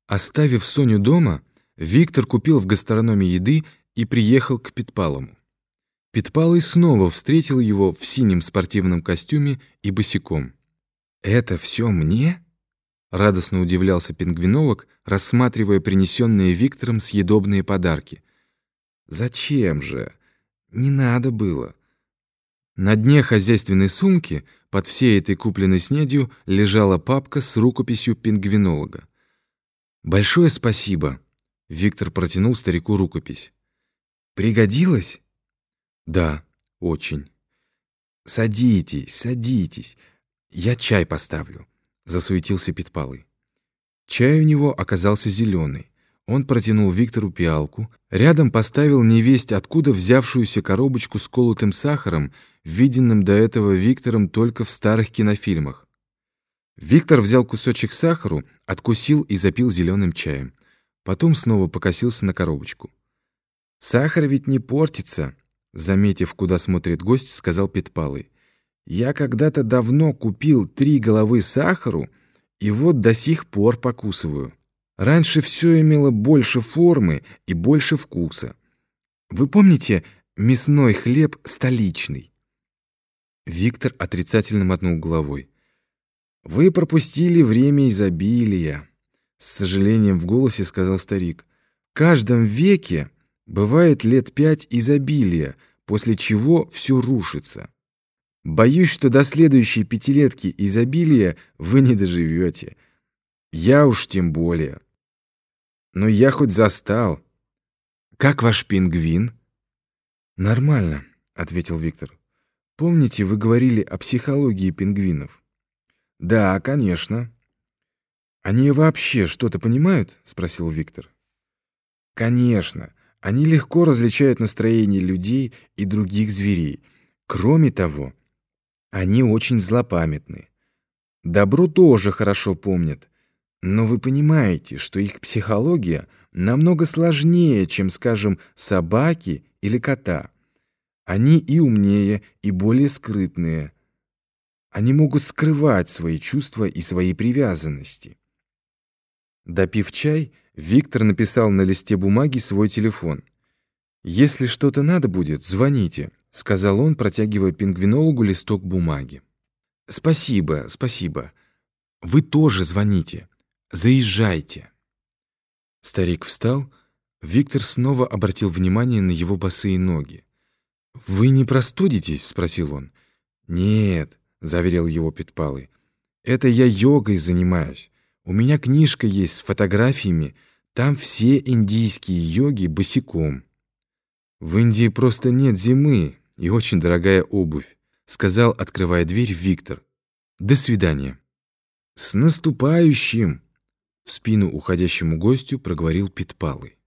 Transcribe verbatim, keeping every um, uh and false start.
Оставив Соню дома, Виктор купил в гастрономе еды и приехал к Петпалому. Петпалый снова встретил его в синем спортивном костюме и босиком. «Это все мне?» — радостно удивлялся пингвинолог, рассматривая принесенные Виктором съедобные подарки. «Зачем же? Не надо было». На дне хозяйственной сумки под всей этой купленной снедью лежала папка с рукописью пингвинолога. «Большое спасибо», — Виктор протянул старику рукопись. «Пригодилось?» «Да, очень». «Садитесь, садитесь, я чай поставлю», — засуетился Петпалый. Чай у него оказался зеленый. Он протянул Виктору пиалку, рядом поставил невесть откуда взявшуюся коробочку с колотым сахаром, виденным до этого Виктором только в старых кинофильмах. Виктор взял кусочек сахару, откусил и запил зеленым чаем. Потом снова покосился на коробочку. «Сахар ведь не портится», — заметив, куда смотрит гость, сказал Петпалый. «Я когда-то давно купил три головы сахару, и вот до сих пор покусываю. Раньше все имело больше формы и больше вкуса. Вы помните мясной хлеб столичный?» Виктор отрицательно мотнул головой. «Вы пропустили время изобилия», — с сожалением в голосе сказал старик. «В каждом веке бывает лет пять изобилия, после чего все рушится. Боюсь, что до следующей пятилетки изобилия вы не доживете. Я уж тем более. Но я хоть застал. Как ваш пингвин?» «Нормально», — ответил Виктор. «Помните, вы говорили о психологии пингвинов?» «Да, конечно». «Они вообще что-то понимают?» — спросил Виктор. «Конечно. Они легко различают настроение людей и других зверей. Кроме того, они очень злопамятны. Добро тоже хорошо помнят. Но вы понимаете, что их психология намного сложнее, чем, скажем, собаки или кота. Они и умнее, и более скрытные. Они могут скрывать свои чувства и свои привязанности». Допив чай, Виктор написал на листе бумаги свой телефон. «Если что-то надо будет, звоните», — сказал он, протягивая пингвинологу листок бумаги. «Спасибо, спасибо. Вы тоже звоните. Заезжайте». Старик встал. Виктор снова обратил внимание на его босые ноги. «Вы не простудитесь?» — спросил он. «Нет», — заверил его Петпалый. «Это я йогой занимаюсь. У меня книжка есть с фотографиями. Там все индийские йоги босиком». «В Индии просто нет зимы и очень дорогая обувь», — сказал, открывая дверь, Виктор. «До свидания». «С наступающим!» — в спину уходящему гостю проговорил Петпалый.